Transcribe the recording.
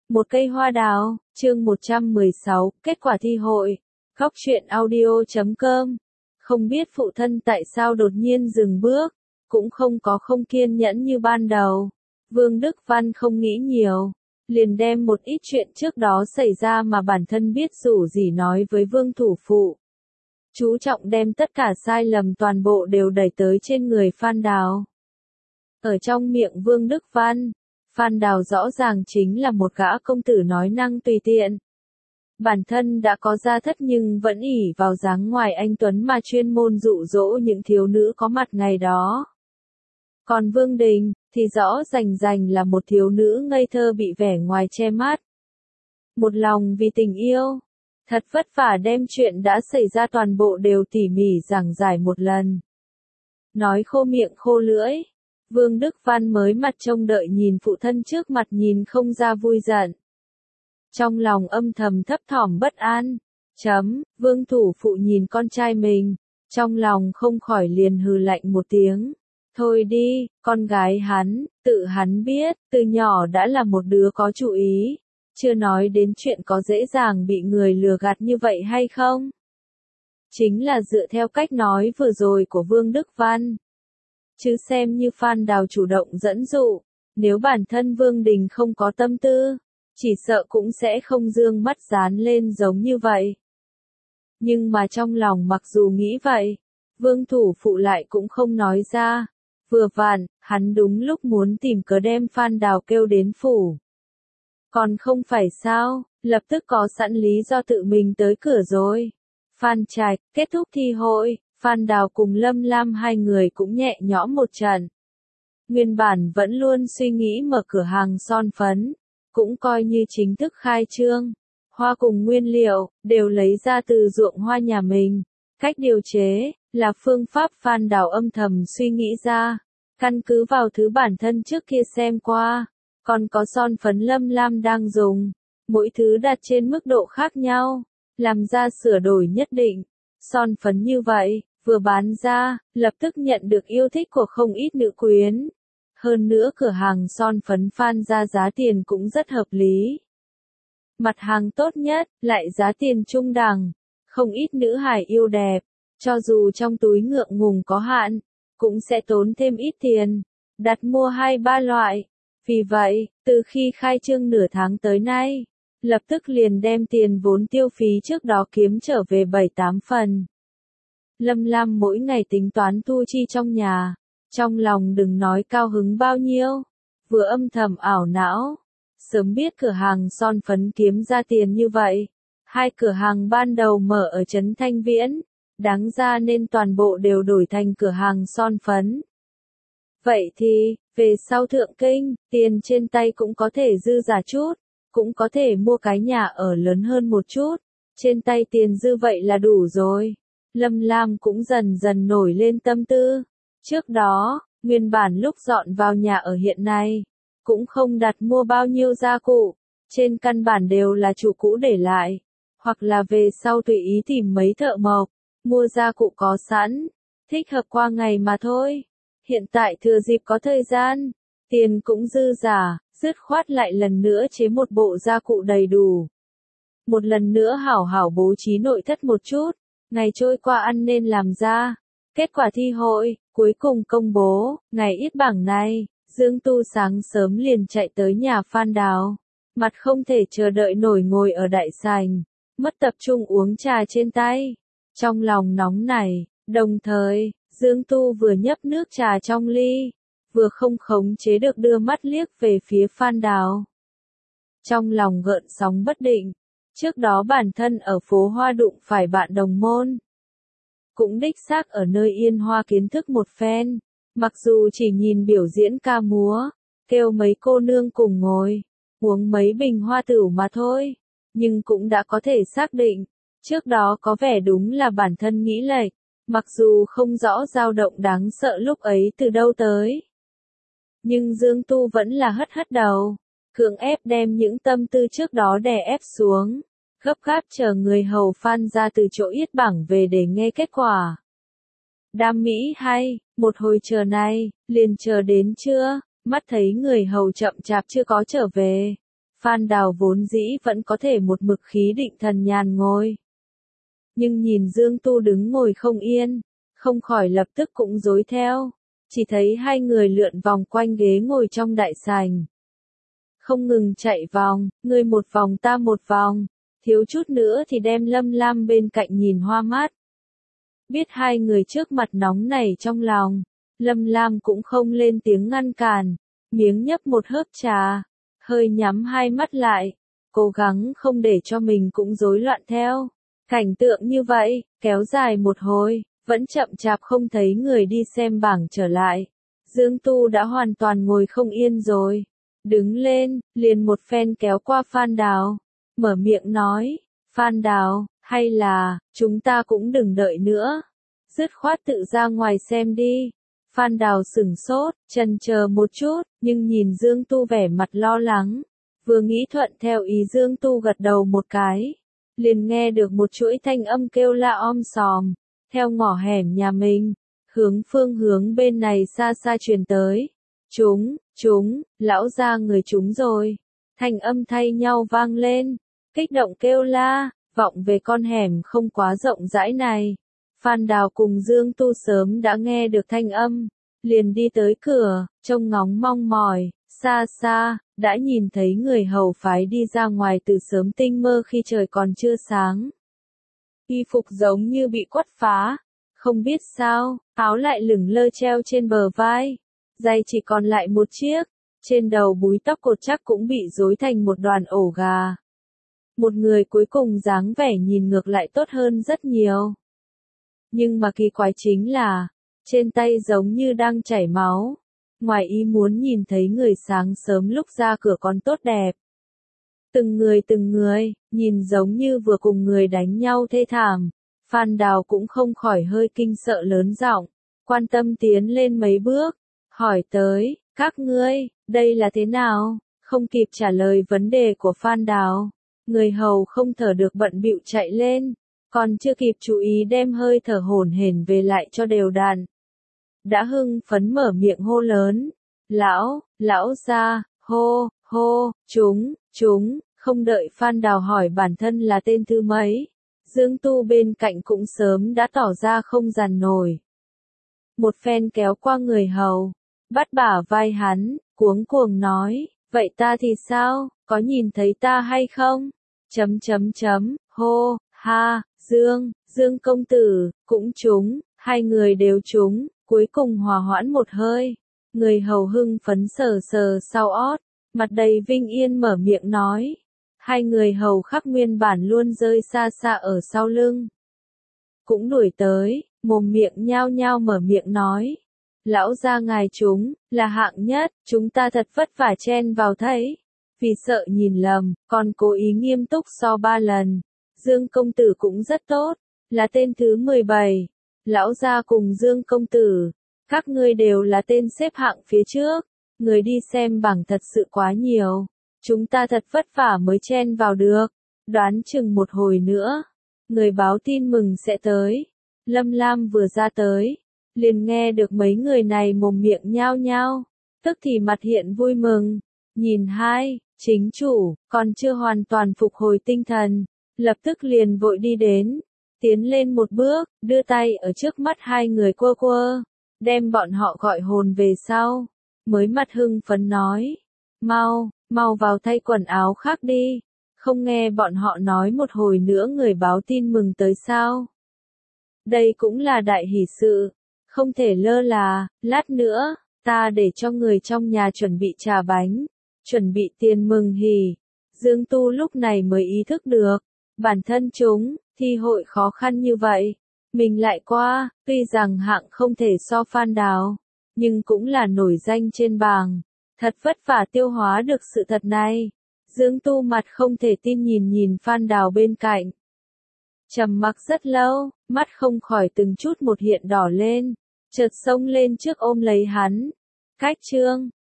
Một cây hoa đào, chương 116, kết quả thi hội. Góc truyện audio.com. Không biết phụ thân tại sao đột nhiên dừng bước, cũng không có không kiên nhẫn như ban đầu. Vương Đức Văn không nghĩ nhiều, liền đem một ít chuyện trước đó xảy ra mà bản thân biết rủ rỉ nói với Vương thủ phụ. Chú trọng đem tất cả sai lầm toàn bộ đều đẩy tới trên người Phan Đào. Ở trong miệng Vương Đức Văn, Phan Đào rõ ràng chính là một gã công tử nói năng tùy tiện. Bản thân đã có gia thất nhưng vẫn ỷ vào dáng ngoài anh tuấn mà chuyên môn dụ dỗ những thiếu nữ có mặt ngày đó. Còn Vương Đình, thì rõ rành là một thiếu nữ ngây thơ bị vẻ ngoài che mắt. Một lòng vì tình yêu, thật vất vả đem chuyện đã xảy ra toàn bộ đều tỉ mỉ giảng giải một lần. Nói khô miệng khô lưỡi. Vương Đức Văn mới mặt trông đợi nhìn phụ thân trước mặt nhìn không ra vui giận. Trong lòng âm thầm thấp thỏm bất an. Vương thủ phụ nhìn con trai mình, trong lòng không khỏi liền hừ lạnh một tiếng. Thôi đi, con gái hắn, tự hắn biết, từ nhỏ đã là một đứa có chủ ý. Chưa nói đến chuyện có dễ dàng bị người lừa gạt như vậy hay không? Chính là dựa theo cách nói vừa rồi của Vương Đức Văn. Chứ xem như Phan Đào chủ động dẫn dụ, nếu bản thân Vương Đình không có tâm tư, chỉ sợ cũng sẽ không dương mắt dán lên giống như vậy. Nhưng mà trong lòng mặc dù nghĩ vậy, Vương thủ phụ lại cũng không nói ra. Vừa vặn, hắn đúng lúc muốn tìm cớ đem Phan Đào kêu đến phủ. Còn không phải sao, lập tức có sẵn lý do tự mình tới cửa rồi. Phan Trạch, kết thúc thi hội. Phan Đào cùng Lâm Lam hai người cũng nhẹ nhõm một trận. Nguyên bản vẫn luôn suy nghĩ mở cửa hàng son phấn, cũng coi như chính thức khai trương. Hoa cùng nguyên liệu, đều lấy ra từ ruộng hoa nhà mình. Cách điều chế, là phương pháp Phan Đào âm thầm suy nghĩ ra. Căn cứ vào thứ bản thân trước kia xem qua, còn có son phấn Lâm Lam đang dùng. Mỗi thứ đặt trên mức độ khác nhau, làm ra sửa đổi nhất định. Son phấn như vậy, vừa bán ra, lập tức nhận được yêu thích của không ít nữ quyến. Hơn nữa cửa hàng son phấn Phan ra giá tiền cũng rất hợp lý. Mặt hàng tốt nhất, lại giá tiền trung đẳng. Không ít nữ hài yêu đẹp, cho dù trong túi ngượng ngùng có hạn, cũng sẽ tốn thêm ít tiền, đặt mua 2-3 loại. Vì vậy, từ khi khai trương nửa tháng tới nay, lập tức liền đem tiền vốn tiêu phí trước đó kiếm trở về 7-8 phần. Lâm Lam mỗi ngày tính toán thu chi trong nhà, trong lòng đừng nói cao hứng bao nhiêu, vừa âm thầm ảo não. Sớm biết cửa hàng son phấn kiếm ra tiền như vậy, hai cửa hàng ban đầu mở ở trấn Thanh Viễn, đáng ra nên toàn bộ đều đổi thành cửa hàng son phấn. Vậy thì, về sau thượng kinh, tiền trên tay cũng có thể dư giả chút, cũng có thể mua cái nhà ở lớn hơn một chút, trên tay tiền dư vậy là đủ rồi. Lâm Lam cũng dần dần nổi lên tâm tư. Trước đó, nguyên bản lúc dọn vào nhà ở hiện nay, cũng không đặt mua bao nhiêu gia cụ, trên căn bản đều là chủ cũ để lại, hoặc là về sau tùy ý tìm mấy thợ mộc, mua gia cụ có sẵn, thích hợp qua ngày mà thôi. Hiện tại thừa dịp có thời gian, tiền cũng dư giả, dứt khoát lại lần nữa chế một bộ gia cụ đầy đủ. Một lần nữa hảo hảo bố trí nội thất một chút. Ngày trôi qua ăn nên làm ra. Kết quả thi hội, cuối cùng công bố, ngày yết bảng này, Dương Tu sáng sớm liền chạy tới nhà Phan Đào. Mặt không thể chờ đợi nổi ngồi ở đại sảnh, mất tập trung uống trà trên tay. Trong lòng nóng nảy, đồng thời, Dương Tu vừa nhấp nước trà trong ly, vừa không khống chế được đưa mắt liếc về phía Phan Đào. Trong lòng gợn sóng bất định. Trước đó bản thân ở phố Hoa đụng phải bạn đồng môn. Cũng đích xác ở nơi Yên Hoa kiến thức một phen. Mặc dù chỉ nhìn biểu diễn ca múa, kêu mấy cô nương cùng ngồi, uống mấy bình hoa tửu mà thôi. Nhưng cũng đã có thể xác định, trước đó có vẻ đúng là bản thân nghĩ lệch. Mặc dù không rõ dao động đáng sợ lúc ấy từ đâu tới. Nhưng Dương Tu vẫn là hất đầu. Cưỡng ép đem những tâm tư trước đó đè ép xuống, gấp gáp chờ người hầu Phan ra từ chỗ yết bảng về để nghe kết quả. Đam mỹ hay, một hồi chờ này, liền chờ đến trưa, mắt thấy người hầu chậm chạp chưa có trở về. Phan Đào vốn dĩ vẫn có thể một mực khí định thần nhàn ngồi. Nhưng nhìn Dương Tu đứng ngồi không yên, không khỏi lập tức cũng rối theo. Chỉ thấy hai người lượn vòng quanh ghế ngồi trong đại sảnh. Không ngừng chạy vòng, ngươi một vòng ta một vòng, thiếu chút nữa thì đem Lâm Lam bên cạnh nhìn hoa mắt. Biết hai người trước mặt nóng nảy trong lòng, Lâm Lam cũng không lên tiếng ngăn cản, miếng nhấp một hớp trà, hơi nhắm hai mắt lại, cố gắng không để cho mình cũng rối loạn theo. Cảnh tượng như vậy, kéo dài một hồi, vẫn chậm chạp không thấy người đi xem bảng trở lại. Dương Tu đã hoàn toàn ngồi không yên rồi. Đứng lên, liền một phen kéo qua Phan Đào, mở miệng nói, Phan Đào, hay là, chúng ta cũng đừng đợi nữa. Dứt khoát tự ra ngoài xem đi. Phan Đào sửng sốt, chần chờ một chút, nhưng nhìn Dương Tu vẻ mặt lo lắng. Vừa nghĩ thuận theo ý Dương Tu gật đầu một cái. Liền nghe được một chuỗi thanh âm kêu la om sòm, theo ngõ hẻm nhà mình, phương hướng bên này xa xa truyền tới. Chúng, lão gia người chúng rồi. Thanh âm thay nhau vang lên, kích động kêu la, vọng về con hẻm không quá rộng rãi này. Phan Đào cùng Dương Tu sớm đã nghe được thanh âm, liền đi tới cửa, trông ngóng mong mỏi, xa xa, đã nhìn thấy người hầu phái đi ra ngoài từ sớm tinh mơ khi trời còn chưa sáng. Y phục giống như bị quất phá, không biết sao, áo lại lửng lơ treo trên bờ vai, giày chỉ còn lại một chiếc, trên đầu búi tóc cột chắc cũng bị rối thành một đoàn ổ gà. Một người cuối cùng dáng vẻ nhìn ngược lại tốt hơn rất nhiều. Nhưng mà kỳ quái chính là, trên tay giống như đang chảy máu. Ngoài ý muốn nhìn thấy người sáng sớm lúc ra cửa còn tốt đẹp. Từng người, nhìn giống như vừa cùng người đánh nhau thê thảm. Phan Đào cũng không khỏi hơi kinh sợ lớn giọng, quan tâm tiến lên mấy bước, hỏi tới, các ngươi, đây là thế nào? Không kịp trả lời vấn đề của Phan Đào, người hầu không thở được bận bịu chạy lên, còn chưa kịp chú ý đem hơi thở hổn hển về lại cho đều đặn. Đã hưng phấn mở miệng hô lớn, lão gia, hô, chúng, không đợi Phan Đào hỏi bản thân là tên thứ mấy. Dương Tu bên cạnh cũng sớm đã tỏ ra không dằn nổi. Một phen kéo qua người hầu, bắt bả vai hắn, cuống nói, vậy ta thì sao, có nhìn thấy ta hay không? Hô, ha, Dương công tử, cũng trúng, hai người đều trúng, cuối cùng hòa hoãn một hơi. Người hầu hưng phấn sờ sau ót, mặt đầy vinh yên mở miệng nói. Hai người hầu khắc nguyên bản luôn rơi xa xa ở sau lưng. Cũng đuổi tới, mồm miệng nhao nhao mở miệng nói. Lão gia ngài chúng, là hạng nhất, chúng ta thật vất vả chen vào thấy. Vì sợ nhìn lầm, còn cố ý nghiêm túc so 3 lần. Dương công tử cũng rất tốt, là tên thứ 17. Lão gia cùng Dương công tử, các ngươi đều là tên xếp hạng phía trước. Người đi xem bảng thật sự quá nhiều. Chúng ta thật vất vả mới chen vào được, đoán chừng một hồi nữa, người báo tin mừng sẽ tới. Lâm Lam vừa ra tới, liền nghe được mấy người này mồm miệng nhao nhao, tức thì mặt hiện vui mừng, nhìn hai, chính chủ, còn chưa hoàn toàn phục hồi tinh thần, lập tức liền vội đi đến, tiến lên một bước, đưa tay ở trước mắt hai người quơ, đem bọn họ gọi hồn về sau, mới mặt hưng phấn nói, mau vào thay quần áo khác đi, không nghe bọn họ nói một hồi nữa người báo tin mừng tới sao. Đây cũng là đại hỷ sự, không thể lơ là, lát nữa, ta để cho người trong nhà chuẩn bị trà bánh, chuẩn bị tiền mừng hỉ. Dương Tu lúc này mới ý thức được, bản thân chúng, thi hội khó khăn như vậy, mình lại qua, tuy rằng hạng không thể so Phan Đào, nhưng cũng là nổi danh trên bảng. Thật vất vả tiêu hóa được sự thật này. Dương Tu mặt không thể tin nhìn Phan Đào bên cạnh. Trầm mặc rất lâu, mắt không khỏi từng chút một hiện đỏ lên, chợt xông lên trước ôm lấy hắn. Cách chương